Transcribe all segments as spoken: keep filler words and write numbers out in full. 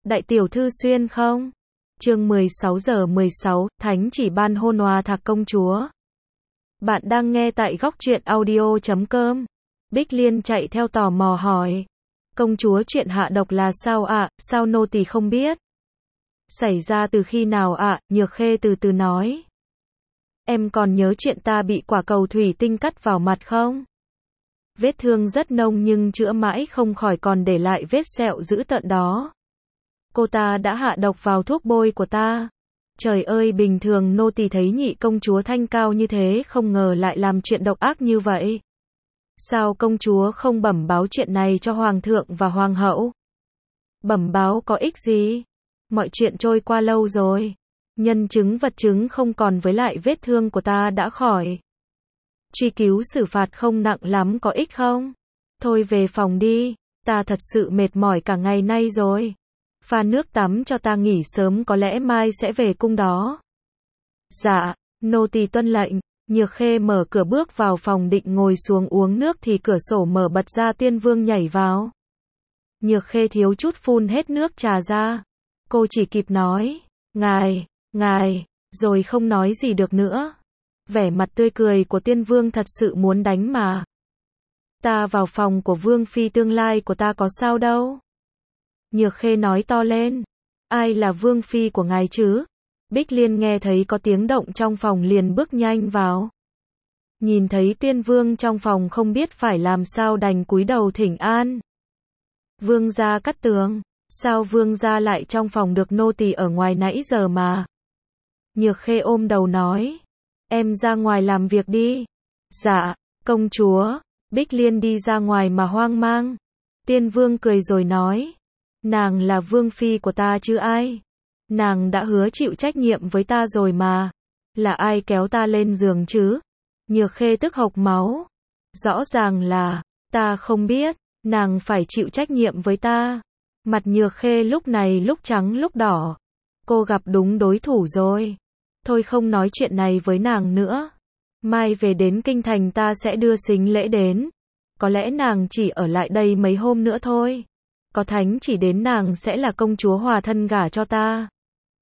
Đại tiểu thư xuyên không? Chương mười sáu giờ mười sáu, Thánh chỉ ban hôn Hòa Thạc công chúa. Bạn đang nghe tại góc truyện audio chấm com. Bích Liên chạy theo tò mò hỏi. Công chúa chuyện hạ độc là sao ạ, à? Sao nô tỳ không biết? Xảy ra từ khi nào ạ, à? Nhược Khê từ từ nói. Em còn nhớ chuyện ta bị quả cầu thủy tinh cắt vào mặt không? Vết thương rất nông nhưng chữa mãi không khỏi còn để lại vết sẹo dữ tợn đó. Cô ta đã hạ độc vào thuốc bôi của ta. Trời ơi, bình thường nô tỳ thấy nhị công chúa thanh cao như thế, không ngờ lại làm chuyện độc ác như vậy. Sao công chúa không bẩm báo chuyện này cho hoàng thượng và hoàng hậu? Bẩm báo có ích gì? Mọi chuyện trôi qua lâu rồi. Nhân chứng vật chứng không còn, với lại vết thương của ta đã khỏi. Truy cứu xử phạt không nặng lắm có ích không? Thôi về phòng đi, ta thật sự mệt mỏi cả ngày nay rồi. Pha nước tắm cho ta nghỉ sớm, có lẽ mai sẽ về cung đó. Dạ, nô tỳ tuân lệnh. Nhược Khê mở cửa bước vào phòng định ngồi xuống uống nước thì cửa sổ mở bật ra, Tiên Vương nhảy vào. Nhược Khê thiếu chút phun hết nước trà ra. Cô chỉ kịp nói, ngài, ngài, rồi không nói gì được nữa. Vẻ mặt tươi cười của Tiên Vương thật sự muốn đánh mà. Ta vào phòng của Vương Phi tương lai của ta có sao đâu. Nhược Khê nói to lên. Ai là Vương Phi của ngài chứ? Bích Liên nghe thấy có tiếng động trong phòng liền bước nhanh vào. Nhìn thấy Tiên Vương trong phòng không biết phải làm sao, đành cúi đầu thỉnh an. Vương gia Cát Tường, sao Vương gia lại trong phòng được, nô tỳ ở ngoài nãy giờ mà. Nhược Khê ôm đầu nói. Em ra ngoài làm việc đi. Dạ, công chúa. Bích Liên đi ra ngoài mà hoang mang. Tiên Vương cười rồi nói. Nàng là Vương Phi của ta chứ ai. Nàng đã hứa chịu trách nhiệm với ta rồi mà. Là ai kéo ta lên giường chứ? Nhược Khê tức hộc máu. Rõ ràng là, ta không biết, nàng phải chịu trách nhiệm với ta. Mặt Nhược Khê lúc này lúc trắng lúc đỏ. Cô gặp đúng đối thủ rồi. Thôi không nói chuyện này với nàng nữa. Mai về đến kinh thành ta sẽ đưa sính lễ đến. Có lẽ nàng chỉ ở lại đây mấy hôm nữa thôi. Có thánh chỉ đến, nàng sẽ là công chúa hòa thân gả cho ta.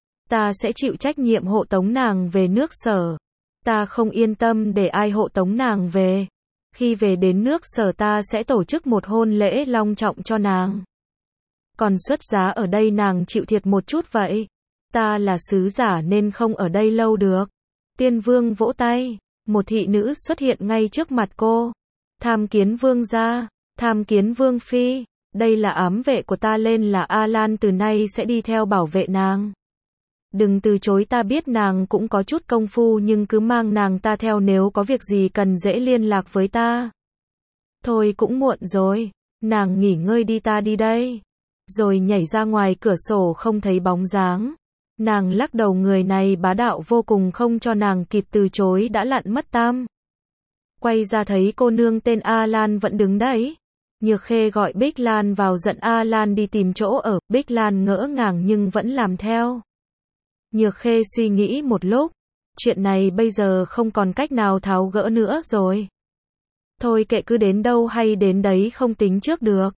Ta sẽ chịu trách nhiệm hộ tống nàng về nước Sở. Ta không yên tâm để ai hộ tống nàng về. Khi về đến nước Sở ta sẽ tổ chức một hôn lễ long trọng cho nàng. Còn xuất giá ở đây nàng chịu thiệt một chút vậy. Ta là sứ giả nên không ở đây lâu được. Tiên Vương vỗ tay. Một thị nữ xuất hiện ngay trước mặt cô. Tham kiến vương gia, tham kiến Vương Phi. Đây là ám vệ của ta, lên là A Lan, từ nay sẽ đi theo bảo vệ nàng. Đừng từ chối, ta biết nàng cũng có chút công phu nhưng cứ mang nàng ta theo, nếu có việc gì cần dễ liên lạc với ta. Thôi cũng muộn rồi, nàng nghỉ ngơi đi, ta đi đây. Rồi nhảy ra ngoài cửa sổ không thấy bóng dáng. Nàng lắc đầu, người này bá đạo vô cùng, không cho nàng kịp từ chối đã lặn mất tam. Quay ra thấy cô nương tên A Lan vẫn đứng đấy. Nhược Khê gọi Bích Lan vào, giận A Lan đi tìm chỗ ở. Bích Lan ngỡ ngàng nhưng vẫn làm theo. Nhược Khê suy nghĩ một lúc. Chuyện này bây giờ không còn cách nào tháo gỡ nữa rồi. Thôi kệ, cứ đến đâu hay đến đấy, không tính trước được.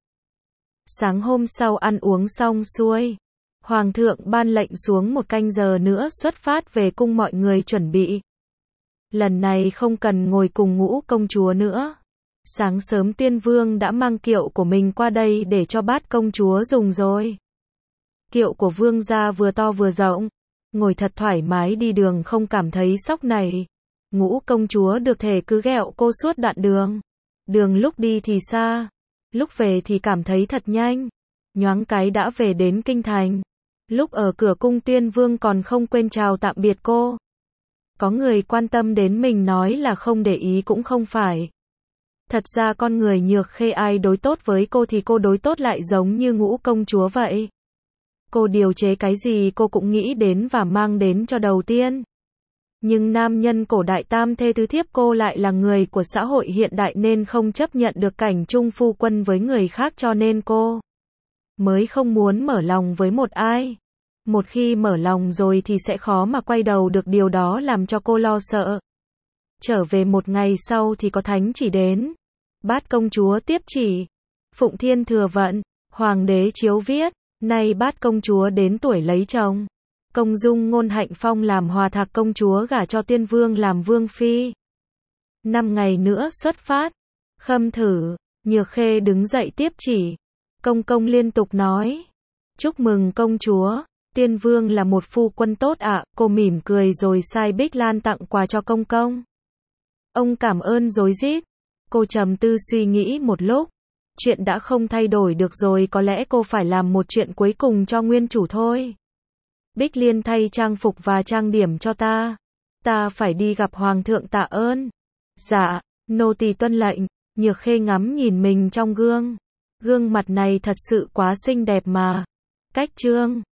Sáng hôm sau ăn uống xong xuôi. Hoàng thượng ban lệnh xuống một canh giờ nữa xuất phát về cung, mọi người chuẩn bị. Lần này không cần ngồi cùng ngũ công chúa nữa. Sáng sớm Tiên Vương đã mang kiệu của mình qua đây để cho bát công chúa dùng rồi. Kiệu của vương gia vừa to vừa rộng. Ngồi thật thoải mái, đi đường không cảm thấy sóc này. Ngũ công chúa được thể cứ ghẹo cô suốt đoạn đường. Đường lúc đi thì xa, lúc về thì cảm thấy thật nhanh. Nhoáng cái đã về đến kinh thành. Lúc ở cửa cung Tiên Vương còn không quên chào tạm biệt cô. Có người quan tâm đến mình nói là không để ý cũng không phải. Thật ra con người Nhược Khê ai đối tốt với cô thì cô đối tốt lại giống như ngũ công chúa vậy. Cô điều chế cái gì cô cũng nghĩ đến và mang đến cho đầu tiên. Nhưng nam nhân cổ đại tam thê tứ thiếp, cô lại là người của xã hội hiện đại nên không chấp nhận được cảnh chung phu quân với người khác, cho nên cô mới không muốn mở lòng với một ai. Một khi mở lòng rồi thì sẽ khó mà quay đầu được, điều đó làm cho cô lo sợ. Trở về một ngày sau thì có thánh chỉ đến. Bát công chúa tiếp chỉ. Phụng Thiên thừa vận. Hoàng đế chiếu viết. Nay Bát công chúa đến tuổi lấy chồng. Công dung ngôn hạnh phong làm Hòa Thạc công chúa gả cho Tiên vương làm vương phi. Năm ngày nữa xuất phát. Khâm thử, Nhược Khê đứng dậy tiếp chỉ. Công công liên tục nói. Chúc mừng công chúa, Tiên vương là một phu quân tốt ạ. Cô mỉm cười rồi sai Bích Lan tặng quà cho công công. Ông cảm ơn rối rít. Cô trầm tư suy nghĩ một lúc. Chuyện đã không thay đổi được rồi, có lẽ cô phải làm một chuyện cuối cùng cho nguyên chủ thôi. Bích Liên thay trang phục và trang điểm cho ta. Ta phải đi gặp hoàng thượng tạ ơn. Dạ, nô tỳ tuân lệnh. Nhược Khê ngắm nhìn mình trong gương. Gương mặt này thật sự quá xinh đẹp mà. Cách trương.